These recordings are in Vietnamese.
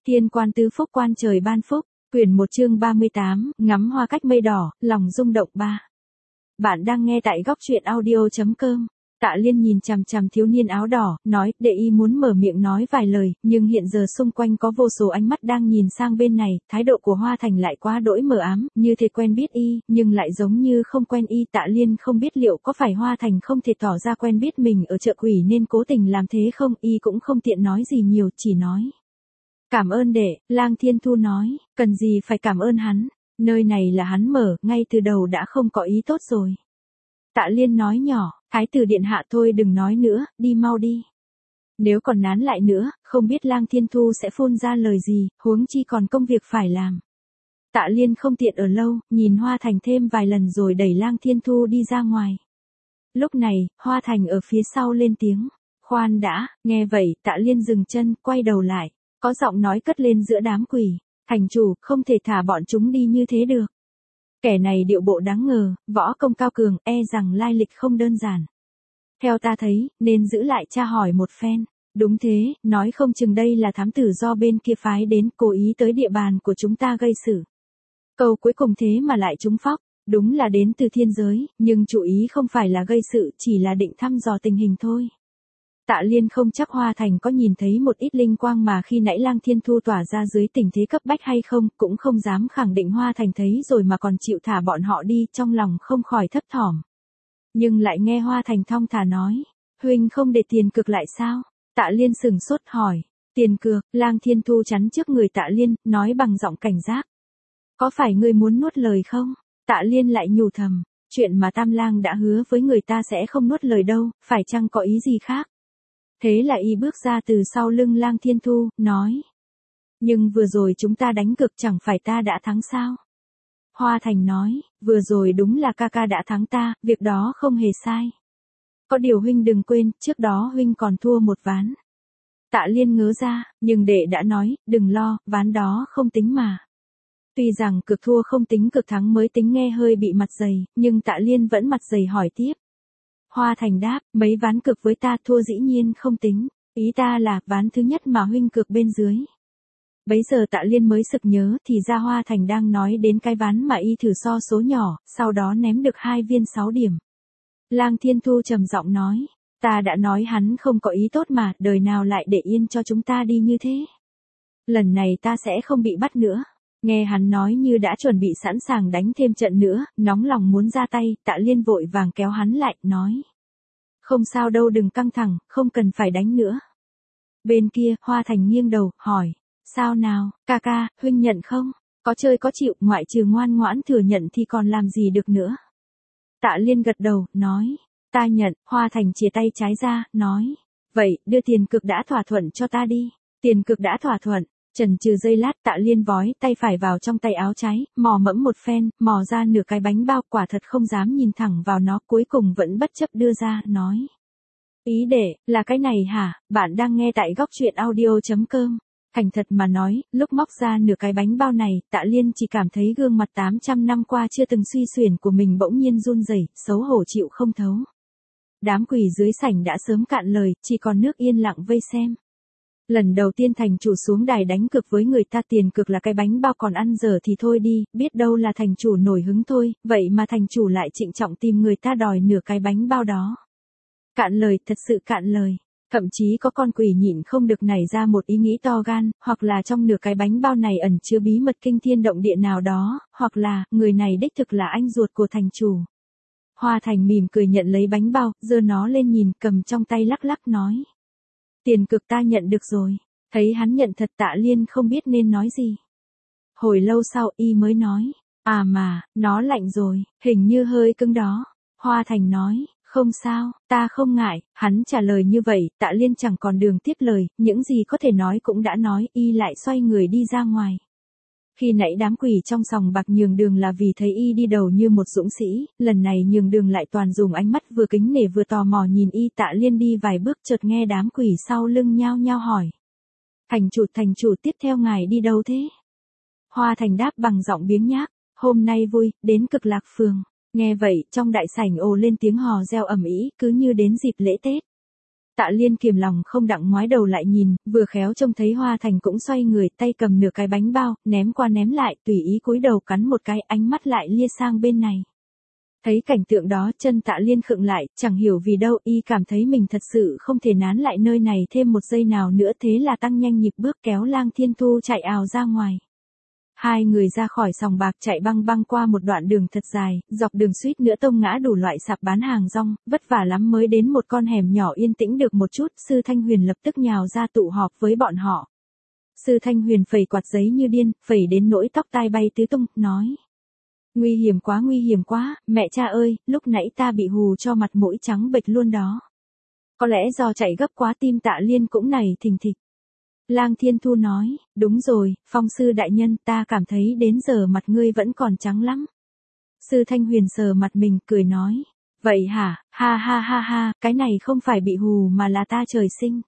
Thiên quan tứ phúc quan trời ban phúc, quyển 1 chương 38, ngắm hoa cách mây đỏ, lòng rung động 3. Bạn đang nghe tại góc truyện audio.com. Tạ Liên nhìn chằm chằm thiếu niên áo đỏ, nói, đệ y muốn mở miệng nói vài lời, nhưng hiện giờ xung quanh có vô số ánh mắt đang nhìn sang bên này, thái độ của Hoa Thành lại quá đỗi mờ ám, như thể quen biết y, nhưng lại giống như không quen y. Tạ Liên không biết liệu có phải Hoa Thành không thể tỏ ra quen biết mình ở chợ quỷ nên cố tình làm thế không, y cũng không tiện nói gì nhiều, chỉ nói. Cảm ơn đệ. Lang Thiên Thu nói, cần gì phải cảm ơn hắn, nơi này là hắn mở, ngay từ đầu đã không có ý tốt rồi. Tạ Liên nói nhỏ, Thái tử điện hạ thôi đừng nói nữa, đi mau đi. Nếu còn nán lại nữa, không biết Lang Thiên Thu sẽ phun ra lời gì, huống chi còn công việc phải làm. Tạ Liên không tiện ở lâu, nhìn Hoa Thành thêm vài lần rồi đẩy Lang Thiên Thu đi ra ngoài. Lúc này, Hoa Thành ở phía sau lên tiếng, khoan đã. Nghe vậy, Tạ Liên dừng chân, quay đầu lại, có giọng nói cất lên giữa đám quỷ, thành chủ, không thể thả bọn chúng đi như thế được. Kẻ này điệu bộ đáng ngờ, võ công cao cường, e rằng lai lịch không đơn giản. Theo ta thấy, nên giữ lại tra hỏi một phen. Đúng thế, nói không chừng đây là thám tử do bên kia phái đến, cố ý tới địa bàn của chúng ta gây sự. Câu cuối cùng thế mà lại trúng phóc, đúng là đến từ thiên giới, nhưng chủ ý không phải là gây sự, chỉ là định thăm dò tình hình thôi. Tạ Liên không chắc Hoa Thành có nhìn thấy một ít linh quang mà khi nãy Lang Thiên Thu tỏa ra dưới tình thế cấp bách hay không, cũng không dám khẳng định Hoa Thành thấy rồi mà còn chịu thả bọn họ đi, trong lòng không khỏi thấp thỏm. Nhưng lại nghe Hoa Thành thong thả nói, huynh không để tiền cược lại sao? Tạ Liên sừng sốt hỏi, tiền cược. Lang Thiên Thu chắn trước người Tạ Liên, nói bằng giọng cảnh giác. Có phải ngươi muốn nuốt lời không? Tạ Liên lại nhủ thầm, chuyện mà Tam Lang đã hứa với người ta sẽ không nuốt lời đâu, phải chăng có ý gì khác? Thế là y bước ra từ sau lưng Lang Thiên Thu, nói. Nhưng vừa rồi chúng ta đánh cược chẳng phải ta đã thắng sao? Hoa Thành nói, vừa rồi đúng là ca ca đã thắng ta, việc đó không hề sai. Có điều huynh đừng quên, trước đó huynh còn thua một ván. Tạ Liên ngớ ra, nhưng đệ đã nói, đừng lo, ván đó không tính mà. Tuy rằng cực thua không tính cực thắng mới tính, nghe hơi bị mặt dày, nhưng Tạ Liên vẫn mặt dày hỏi tiếp. Hoa Thành đáp, mấy ván cược với ta thua dĩ nhiên không tính, ý ta là ván thứ nhất mà huynh cược bên dưới. Bấy giờ Tạ Liên mới sực nhớ, thì ra Hoa Thành đang nói đến cái ván mà y thử so số nhỏ, sau đó ném được 2 viên 6 điểm. Lang Thiên Thu trầm giọng nói, ta đã nói hắn không có ý tốt mà, đời nào lại để yên cho chúng ta đi như thế. Lần này ta sẽ không bị bắt nữa. Nghe hắn nói như đã chuẩn bị sẵn sàng đánh thêm trận nữa, nóng lòng muốn ra tay, Tạ Liên vội vàng kéo hắn lại, nói. Không sao đâu, đừng căng thẳng, không cần phải đánh nữa. Bên kia, Hoa Thành nghiêng đầu, hỏi. Sao nào, ca ca, huynh nhận không? Có chơi có chịu, ngoại trừ ngoan ngoãn thừa nhận thì còn làm gì được nữa? Tạ Liên gật đầu, nói. Ta nhận. Hoa Thành chìa tay trái ra, nói. Vậy, đưa tiền cược đã thỏa thuận cho ta đi. Tiền cược đã thỏa thuận. Chần chừ giây lát, Tạ Liên vói tay phải vào trong tay áo trái, mò mẫm một phen, mò ra nửa cái bánh bao, quả thật không dám nhìn thẳng vào nó, cuối cùng vẫn bất chấp đưa ra, nói. Ý đệ, là cái này hả? Bạn đang nghe tại góc truyện audio.com. Thành thật mà nói, lúc móc ra nửa cái bánh bao này, Tạ Liên chỉ cảm thấy gương mặt 800 năm qua chưa từng suy xuyển của mình bỗng nhiên run rẩy, xấu hổ chịu không thấu. Đám quỷ dưới sảnh đã sớm cạn lời, chỉ còn nước yên lặng vây xem. Lần đầu tiên thành chủ xuống đài đánh cược với người ta, tiền cược là cái bánh bao, còn ăn dở thì thôi đi, biết đâu là thành chủ nổi hứng thôi, vậy mà thành chủ lại trịnh trọng tìm người ta đòi nửa cái bánh bao đó. Cạn lời, thật sự cạn lời. Thậm chí có con quỷ nhịn không được nảy ra một ý nghĩ to gan, hoặc là trong nửa cái bánh bao này ẩn chứa bí mật kinh thiên động địa nào đó, hoặc là, người này đích thực là anh ruột của thành chủ. Hoa Thành mỉm cười nhận lấy bánh bao, giơ nó lên nhìn, cầm trong tay lắc lắc nói. Tiền cược ta nhận được rồi. Thấy hắn nhận thật, Tạ Liên không biết nên nói gì. Hồi lâu sau y mới nói. À mà, nó lạnh rồi, hình như hơi cứng đó. Hoa Thành nói. Không sao, ta không ngại. Hắn trả lời như vậy, Tạ Liên chẳng còn đường tiếp lời, những gì có thể nói cũng đã nói, y lại xoay người đi ra ngoài. Khi nãy đám quỷ trong sòng bạc nhường đường là vì thấy y đi đầu như một dũng sĩ, lần này nhường đường lại toàn dùng ánh mắt vừa kính nể vừa tò mò nhìn y. Tạ Liên đi vài bước chợt nghe đám quỷ sau lưng nhao nhao hỏi. Thành chủ tiếp theo ngài đi đâu thế? Hoa Thành đáp bằng giọng biếng nhác, hôm nay vui, đến Cực Lạc Phường. Nghe vậy, trong đại sảnh ồ lên tiếng hò reo ầm ĩ, cứ như đến dịp lễ Tết. Tạ Liên kiềm lòng không đặng ngoái đầu lại nhìn, vừa khéo trông thấy Hoa Thành cũng xoay người, tay cầm nửa cái bánh bao, ném qua ném lại, tùy ý cúi đầu cắn một cái, ánh mắt lại lia sang bên này. Thấy cảnh tượng đó, chân Tạ Liên khựng lại, chẳng hiểu vì đâu, y cảm thấy mình thật sự không thể nán lại nơi này thêm một giây nào nữa, thế là tăng nhanh nhịp bước kéo Lang Thiên Thu chạy ào ra ngoài. Hai người ra khỏi sòng bạc chạy băng băng qua một đoạn đường thật dài, dọc đường suýt nữa tông ngã đủ loại sạp bán hàng rong, vất vả lắm mới đến một con hẻm nhỏ yên tĩnh được một chút, Sư Thanh Huyền lập tức nhào ra tụ họp với bọn họ. Sư Thanh Huyền phẩy quạt giấy như điên, phẩy đến nỗi tóc tai bay tứ tung, nói. Nguy hiểm quá, mẹ cha ơi, lúc nãy ta bị hù cho mặt mũi trắng bệch luôn đó. Có lẽ do chạy gấp quá tim Tạ Liên cũng nảy thình thịch. Lang Thiên Thu nói, đúng rồi, Phong sư đại nhân, ta cảm thấy đến giờ mặt ngươi vẫn còn trắng lắm. Sư Thanh Huyền sờ mặt mình, cười nói, vậy hả, ha ha ha ha, cái này không phải bị hù mà là ta trời sinh.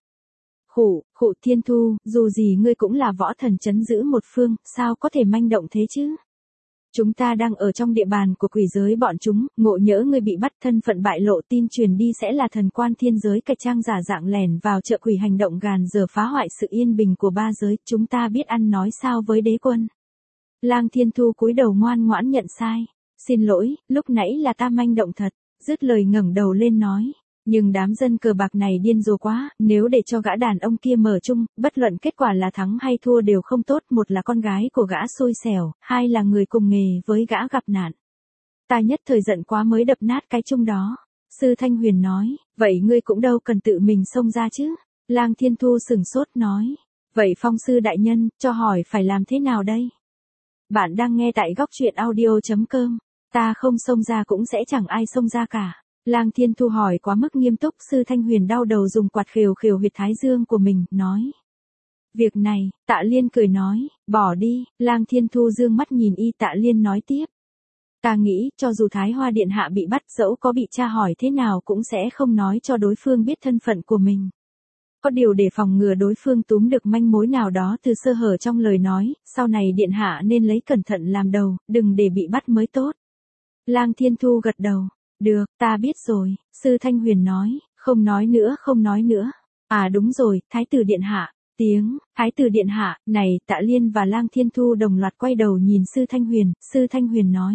Khụ Thiên Thu, dù gì ngươi cũng là võ thần trấn giữ một phương, sao có thể manh động thế chứ? Chúng ta đang ở trong địa bàn của quỷ giới bọn chúng, ngộ nhỡ ngươi bị bắt, thân phận bại lộ, tin truyền đi sẽ là thần quan thiên giới cải trang giả dạng lẻn vào chợ quỷ, hành động gàn giờ phá hoại sự yên bình của ba giới, chúng ta biết ăn nói sao với đế quân. Lang Thiên Thu cúi đầu ngoan ngoãn nhận sai, xin lỗi, lúc nãy là ta manh động thật, dứt lời ngẩng đầu lên nói. Nhưng đám dân cờ bạc này điên rồ quá, nếu để cho gã đàn ông kia mở chung, bất luận kết quả là thắng hay thua đều không tốt, một là con gái của gã xui xẻo, hai là người cùng nghề với gã gặp nạn. Ta nhất thời giận quá mới đập nát cái chung đó. Sư Thanh Huyền nói, vậy ngươi cũng đâu cần tự mình xông ra chứ. Lang Thiên Thu sửng sốt nói, vậy Phong sư đại nhân, cho hỏi phải làm thế nào đây? Bạn đang nghe tại góc truyện audio.com, ta không xông ra cũng sẽ chẳng ai xông ra cả. Lang Thiên Thu hỏi quá mức nghiêm túc, Sư Thanh Huyền đau đầu dùng quạt khều khều huyệt thái dương của mình, nói. Việc này, Tạ Liên cười nói, bỏ đi, Lang Thiên Thu dương mắt nhìn y, Tạ Liên nói tiếp. Ta nghĩ, cho dù Thái Hoa Điện Hạ bị bắt, dẫu có bị tra hỏi thế nào cũng sẽ không nói cho đối phương biết thân phận của mình. Có điều để phòng ngừa đối phương túm được manh mối nào đó từ sơ hở trong lời nói, sau này Điện Hạ nên lấy cẩn thận làm đầu, đừng để bị bắt mới tốt. Lang Thiên Thu gật đầu. Được, ta biết rồi, Sư Thanh Huyền nói, không nói nữa. À đúng rồi, Thái tử Điện Hạ, Thái tử Điện Hạ, này, Tạ Liên và Lang Thiên Thu đồng loạt quay đầu nhìn Sư Thanh Huyền nói.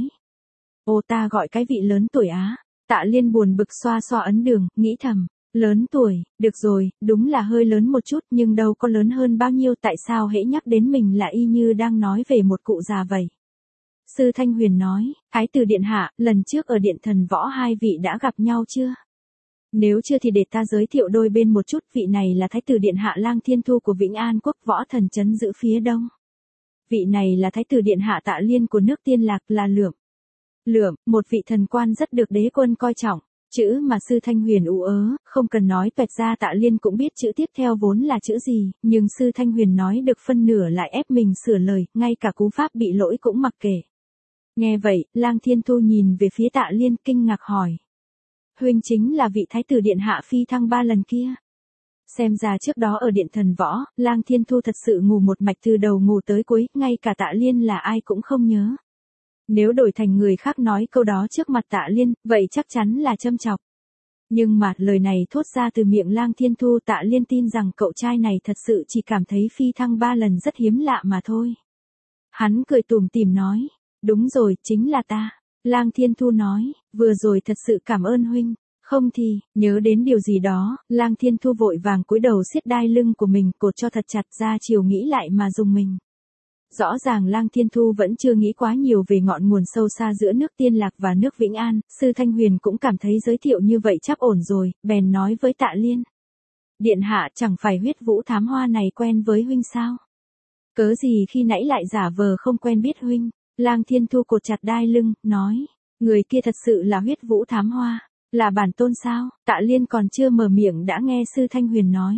Ô, ta gọi cái vị lớn tuổi á. Tạ Liên buồn bực xoa xoa ấn đường, nghĩ thầm, lớn tuổi, được rồi, đúng là hơi lớn một chút nhưng đâu có lớn hơn bao nhiêu, tại sao hễ nhắc đến mình là y như đang nói về một cụ già vậy. Sư Thanh Huyền nói, Thái tử Điện Hạ, lần trước ở Điện Thần Võ hai vị đã gặp nhau chưa? Nếu chưa thì để ta giới thiệu đôi bên một chút, vị này là Thái tử Điện Hạ Lang Thiên Thu của Vĩnh An Quốc, võ thần trấn giữ phía đông. Vị này là Thái tử Điện Hạ Tạ Liên của nước Tiên Lạc, là Lượm, một vị thần quan rất được đế quân coi trọng. Chữ mà Sư Thanh Huyền ú ớ, không cần nói toẹt ra, Tạ Liên cũng biết chữ tiếp theo vốn là chữ gì, nhưng Sư Thanh Huyền nói được phân nửa lại ép mình sửa lời, ngay cả cú pháp bị lỗi cũng mặc kệ. Nghe vậy, Lang Thiên Thu nhìn về phía Tạ Liên kinh ngạc hỏi. Huynh chính là vị Thái tử Điện Hạ phi thăng 3 lần kia. Xem ra trước đó ở Điện Thần Võ, Lang Thiên Thu thật sự ngủ một mạch từ đầu ngủ tới cuối, ngay cả Tạ Liên là ai cũng không nhớ. Nếu đổi thành người khác nói câu đó trước mặt Tạ Liên, vậy chắc chắn là châm chọc. Nhưng mà lời này thốt ra từ miệng Lang Thiên Thu, Tạ Liên tin rằng cậu trai này thật sự chỉ cảm thấy phi thăng 3 lần rất hiếm lạ mà thôi. Hắn cười tủm tỉm nói. Đúng rồi, chính là ta. Lang Thiên Thu nói, vừa rồi thật sự cảm ơn huynh, không thì, nhớ đến điều gì đó, Lang Thiên Thu vội vàng cúi đầu siết đai lưng của mình, cột cho thật chặt ra chiều nghĩ lại mà dùng mình. Rõ ràng Lang Thiên Thu vẫn chưa nghĩ quá nhiều về ngọn nguồn sâu xa giữa nước Tiên Lạc và nước Vĩnh An, Sư Thanh Huyền cũng cảm thấy giới thiệu như vậy chắc ổn rồi, bèn nói với Tạ Liên. Điện Hạ, chẳng phải Huyết Vũ Thám Hoa này quen với huynh sao? Cớ gì khi nãy lại giả vờ không quen biết huynh? Lang Thiên Thu cột chặt đai lưng, nói, người kia thật sự là Huyết Vũ Thám Hoa, là bản tôn sao? Tạ Liên còn chưa mở miệng đã nghe Sư Thanh Huyền nói.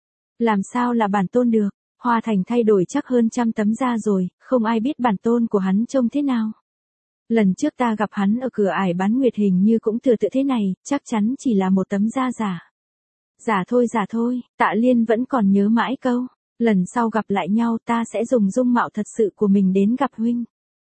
Làm sao là bản tôn được? Hoa Thành thay đổi chắc hơn 100 tấm da rồi, không ai biết bản tôn của hắn trông thế nào. Lần trước ta gặp hắn ở cửa ải bán nguyệt hình như cũng tựa thế này, chắc chắn chỉ là một tấm da giả. Giả thôi, Tạ Liên vẫn còn nhớ mãi câu, lần sau gặp lại nhau ta sẽ dùng dung mạo thật sự của mình đến gặp huynh.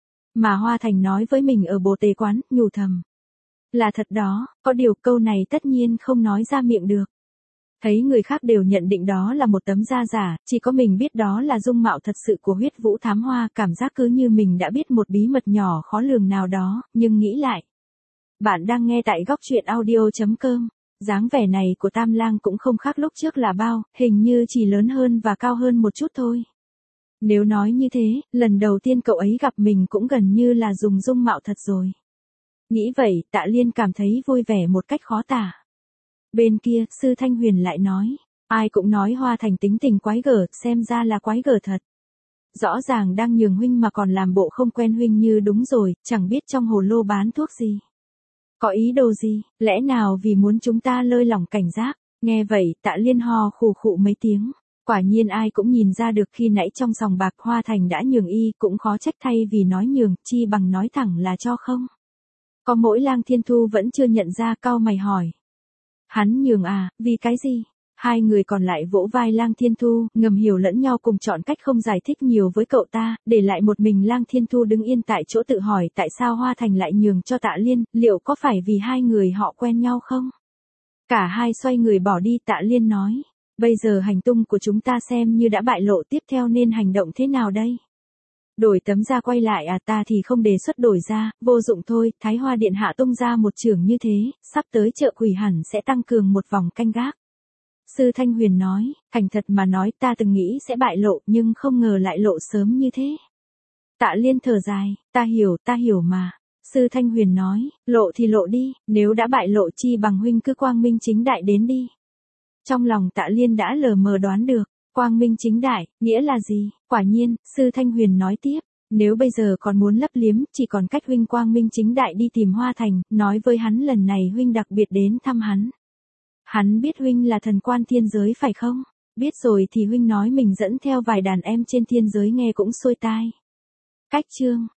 Mà Hoa Thành nói với mình ở Bồ Tề Quán, nhủ thầm. Là thật đó, có điều câu này tất nhiên không nói ra miệng được. Thấy người khác đều nhận định đó là một tấm da giả, chỉ có mình biết đó là dung mạo thật sự của Huyết Vũ Thám Hoa, cảm giác cứ như mình đã biết một bí mật nhỏ khó lường nào đó, nhưng nghĩ lại. Bạn đang nghe tại góc truyện audio.com. Dáng vẻ này của Tam Lang cũng không khác lúc trước là bao, hình như chỉ lớn hơn và cao hơn một chút thôi. Nếu nói như thế, lần đầu tiên cậu ấy gặp mình cũng gần như là dùng dung mạo thật rồi. Nghĩ vậy, Tạ Liên cảm thấy vui vẻ một cách khó tả. Bên kia, Sư Thanh Huyền lại nói, ai cũng nói Hoa Thành tính tình quái gở, xem ra là quái gở thật. Rõ ràng đang nhường huynh mà còn làm bộ không quen huynh như đúng rồi, chẳng biết trong hồ lô bán thuốc gì. Có ý đồ gì, lẽ nào vì muốn chúng ta lơi lỏng cảnh giác? Nghe vậy, Tạ Liên ho khù khụ mấy tiếng. Quả nhiên ai cũng nhìn ra được khi nãy trong sòng bạc Hoa Thành đã nhường y, cũng khó trách thay vì nói nhường, chi bằng nói thẳng là cho không. Có mỗi Lang Thiên Thu vẫn chưa nhận ra, cau mày hỏi. Hắn nhường à, vì cái gì? Hai người còn lại vỗ vai Lang Thiên Thu, ngầm hiểu lẫn nhau cùng chọn cách không giải thích nhiều với cậu ta, để lại một mình Lang Thiên Thu đứng yên tại chỗ tự hỏi tại sao Hoa Thành lại nhường cho Tạ Liên, liệu có phải vì hai người họ quen nhau không? Cả hai xoay người bỏ đi. Tạ Liên nói, bây giờ hành tung của chúng ta xem như đã bại lộ, tiếp theo nên hành động thế nào đây? Đổi tấm da quay lại à? Ta thì không đề xuất đổi da, vô dụng thôi. Thái Hoa Điện Hạ tung ra một chưởng như thế, sắp tới chợ quỷ hẳn sẽ tăng cường một vòng canh gác. Sư Thanh Huyền nói, thành thật mà nói ta từng nghĩ sẽ bại lộ nhưng không ngờ lại lộ sớm như thế. Tạ Liên thở dài, ta hiểu mà. Sư Thanh Huyền nói, lộ thì lộ đi, nếu đã bại lộ chi bằng huynh cứ quang minh chính đại đến đi. Trong lòng Tạ Liên đã lờ mờ đoán được, quang minh chính đại, nghĩa là gì? Quả nhiên, Sư Thanh Huyền nói tiếp, nếu bây giờ còn muốn lấp liếm, chỉ còn cách huynh quang minh chính đại đi tìm Hoa Thành, nói với hắn lần này huynh đặc biệt đến thăm hắn. Hắn biết huynh là thần quan thiên giới phải không? Biết rồi thì huynh nói mình dẫn theo vài đàn em trên thiên giới nghe cũng xuôi tai. Cách chương